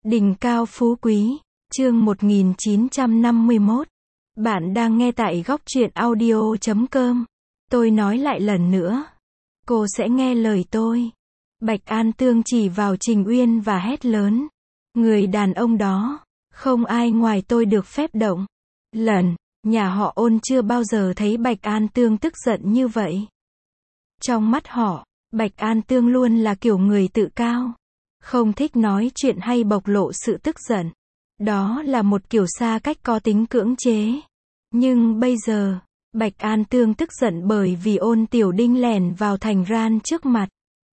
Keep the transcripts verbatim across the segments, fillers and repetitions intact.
Đỉnh cao phú quý, chương một nghìn chín trăm năm mươi mốt. Bạn đang nghe tại góc truyện audio chấm com. Tôi nói lại lần nữa. Cô sẽ nghe lời tôi. Bạch An Tương chỉ vào Trình Uyên và hét lớn. Người đàn ông đó, không ai ngoài tôi được phép động. Lần, nhà họ Ôn chưa bao giờ thấy Bạch An Tương tức giận như vậy. Trong mắt họ, Bạch An Tương luôn là kiểu người tự cao. Không thích nói chuyện hay bộc lộ sự tức giận. Đó là một kiểu xa cách có tính cưỡng chế. Nhưng bây giờ, Bạch An Tương tức giận bởi vì Ôn Tiểu Đinh lẻn vào thành ran trước mặt.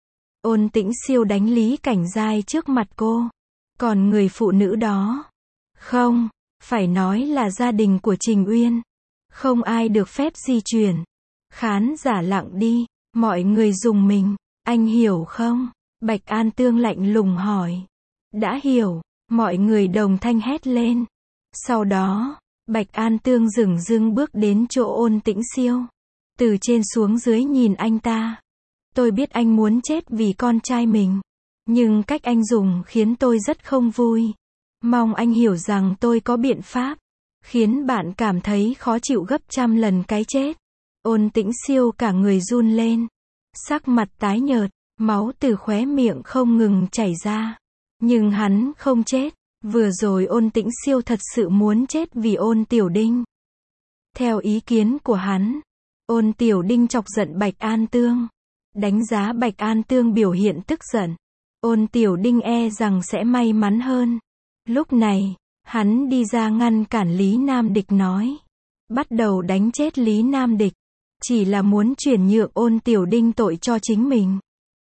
Ôn Tĩnh Siêu đánh Lý Cảnh Giai trước mặt cô. Còn người phụ nữ đó, không, phải nói là gia đình của Trình Uyên. Không ai được phép di chuyển. Khán giả lặng đi, mọi người rùng mình. Anh hiểu không? Bạch An Tương lạnh lùng hỏi. Đã hiểu, mọi người đồng thanh hét lên. Sau đó, Bạch An Tương dửng dưng bước đến chỗ Ôn Tĩnh Siêu. Từ trên xuống dưới nhìn anh ta. Tôi biết anh muốn chết vì con trai mình. Nhưng cách anh dùng khiến tôi rất không vui. Mong anh hiểu rằng tôi có biện pháp. Khiến bạn cảm thấy khó chịu gấp trăm lần cái chết. Ôn Tĩnh Siêu cả người run lên. Sắc mặt tái nhợt. Máu từ khóe miệng không ngừng chảy ra. Nhưng hắn không chết. Vừa rồi Ôn Tĩnh Siêu thật sự muốn chết vì Ôn Tiểu Đinh. Theo ý kiến của hắn, Ôn Tiểu Đinh chọc giận Bạch An Tương. Đánh giá Bạch An Tương biểu hiện tức giận. Ôn Tiểu Đinh e rằng sẽ may mắn hơn. Lúc này, hắn đi ra ngăn cản Lý Nam Địch nói. Bắt đầu đánh chết Lý Nam Địch. Chỉ là muốn chuyển nhượng Ôn Tiểu Đinh tội cho chính mình.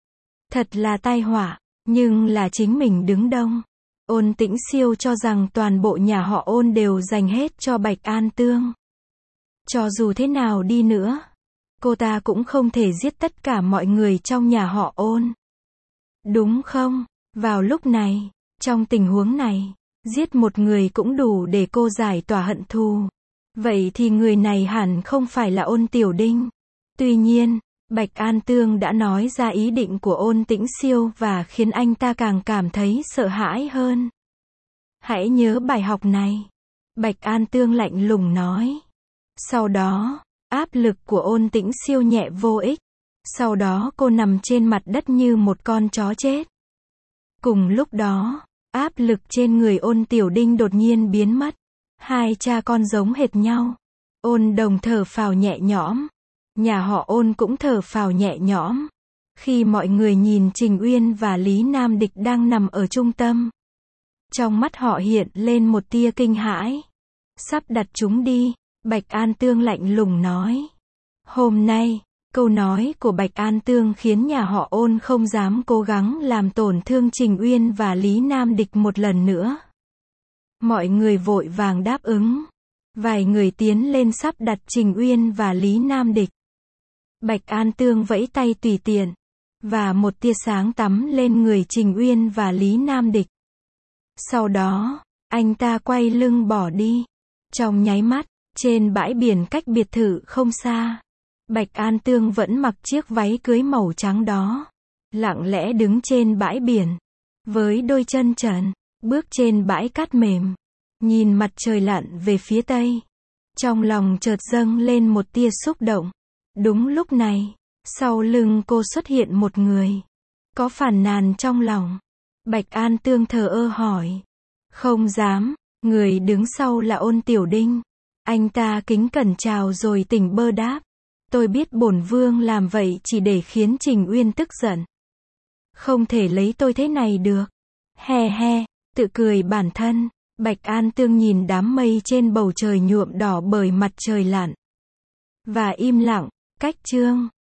Thật là tai họa, nhưng là chính mình đứng đông. Ôn Tĩnh Siêu cho rằng toàn bộ nhà họ Ôn đều dành hết cho Bạch An Tương. Cho dù thế nào đi nữa, cô ta cũng không thể giết tất cả mọi người trong nhà họ Ôn. Đúng không? Vào lúc này, trong tình huống này, giết một người cũng đủ để cô giải tỏa hận thù. Vậy thì người này hẳn không phải là Ôn Tiểu Đinh. Tuy nhiên, Bạch An Tương đã nói ra ý định của Ôn Tĩnh Siêu và khiến anh ta càng cảm thấy sợ hãi hơn. Hãy nhớ bài học này. Bạch An Tương lạnh lùng nói. Sau đó, áp lực của Ôn Tĩnh Siêu nhẹ vô ích. Sau đó cô nằm trên mặt đất như một con chó chết. Cùng lúc đó, áp lực trên người Ôn Tiểu Đinh đột nhiên biến mất. Hai cha con giống hệt nhau. Ôn Đồng thở phào nhẹ nhõm. Nhà họ Ôn cũng thở phào nhẹ nhõm. Khi mọi người nhìn Trình Uyên và Lý Nam Địch đang nằm ở trung tâm. Trong mắt họ hiện lên một tia kinh hãi. Sắp đặt chúng đi, Bạch An Tương lạnh lùng nói. Hôm nay, câu nói của Bạch An Tương khiến nhà họ Ôn không dám cố gắng làm tổn thương Trình Uyên và Lý Nam Địch một lần nữa. Mọi người vội vàng đáp ứng. Vài người tiến lên sắp đặt Trình Uyên và Lý Nam Địch. Bạch An Tương vẫy tay tùy tiện. Và một tia sáng tắm lên người Trình Uyên và Lý Nam Địch. Sau đó, anh ta quay lưng bỏ đi. Trong nháy mắt, trên bãi biển cách biệt thự không xa. Bạch An Tương vẫn mặc chiếc váy cưới màu trắng đó. Lặng lẽ đứng trên bãi biển. Với đôi chân trần, bước trên bãi cát mềm. Nhìn mặt trời lặn về phía tây. Trong lòng chợt dâng lên một tia xúc động. Đúng lúc này, sau lưng cô xuất hiện một người. Có phàn nàn trong lòng. Bạch An Tương thờ ơ hỏi. Không dám, người đứng sau là Ôn Tiểu Đinh. Anh ta kính cẩn chào rồi tỉnh bơ đáp. Tôi biết bổn vương làm vậy chỉ để khiến Trình Uyên tức giận. Không thể lấy tôi thế này được. He he, tự cười bản thân. Bạch An Tương nhìn đám mây trên bầu trời nhuộm đỏ bởi mặt trời lặn. Và im lặng, cách chương.